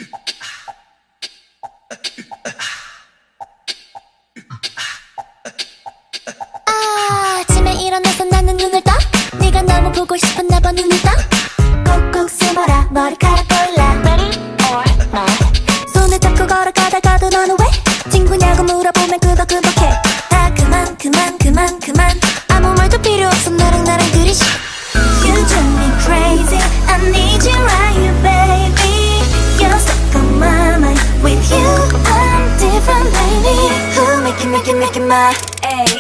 아침에 일어나서 나는 눈을 떠 네가 너무 보고 싶었나 봐 눈을 떠 콕콕 숨어라 머리카락 골라 Ready or not 손을 잡고 걸어가다가도 너는 왜 친구냐고 물어보면 끄덕끄덕해 다 그만 아무 말도 필요 없어 너랑 그리 싫어 You drive me crazy I need you right here baby You're stuck on my mind With you I'm different lately Who make it my ay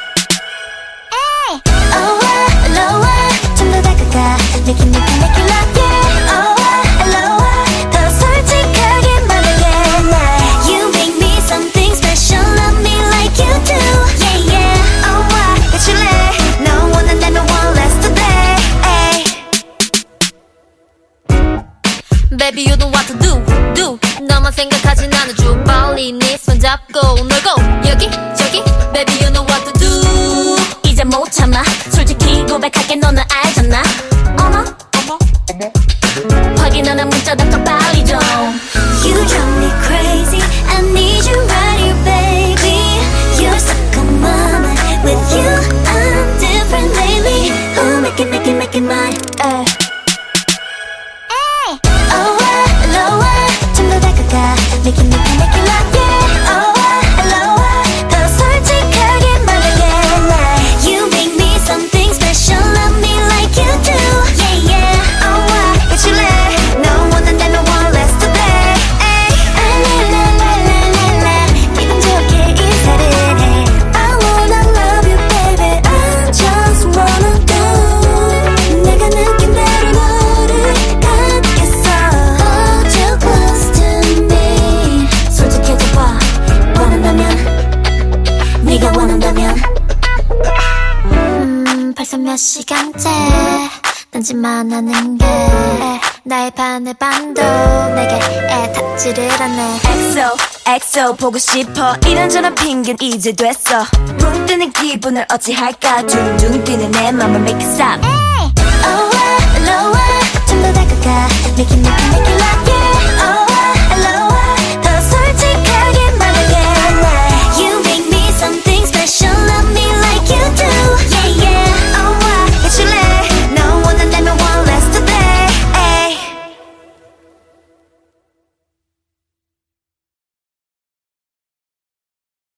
좀 더 다가가 Make it like yeah lower 더 솔직하게 말해 날 You make me something special Love me like you do Yeah 해줄래 너 원한다면 one last today ay. Baby you know what to do 너만 생각하지 나는 좀 빨리 네 손 잡고 놀고 여기 저기 Baby you know what to do 이제 못 참아 솔직히 고백할게 너는 알잖아 어머 확인하는 문자 답장 빨리 좀 You drive me crazy I need you right here baby You're stuck on my mind With you I'm different lately Oh make it mine ay. Lower 좀 더 다가가 Make it like yeah lower 더 솔직하게 말해 날 You make me something special Love me like you do Yeah 해줄래 너 원한다면 one last today 라라라라라라 기분 좋게 인사를 해 I wanna love you baby I just wanna go 내가 느낀 대로 너를 갖겠어 Hold you close to me 솔직해져봐 원한다면 네가 원한다면 벌써 몇 시간째 딴짓만 하는 게 나의 반의 반도 내게 애타지를 않네 엑소 보고 싶어 이런저런 핑계는 이제 됐어 붕 뜨는 기분을 어찌할까 둥둥 뛰는 내 맘을 make it stop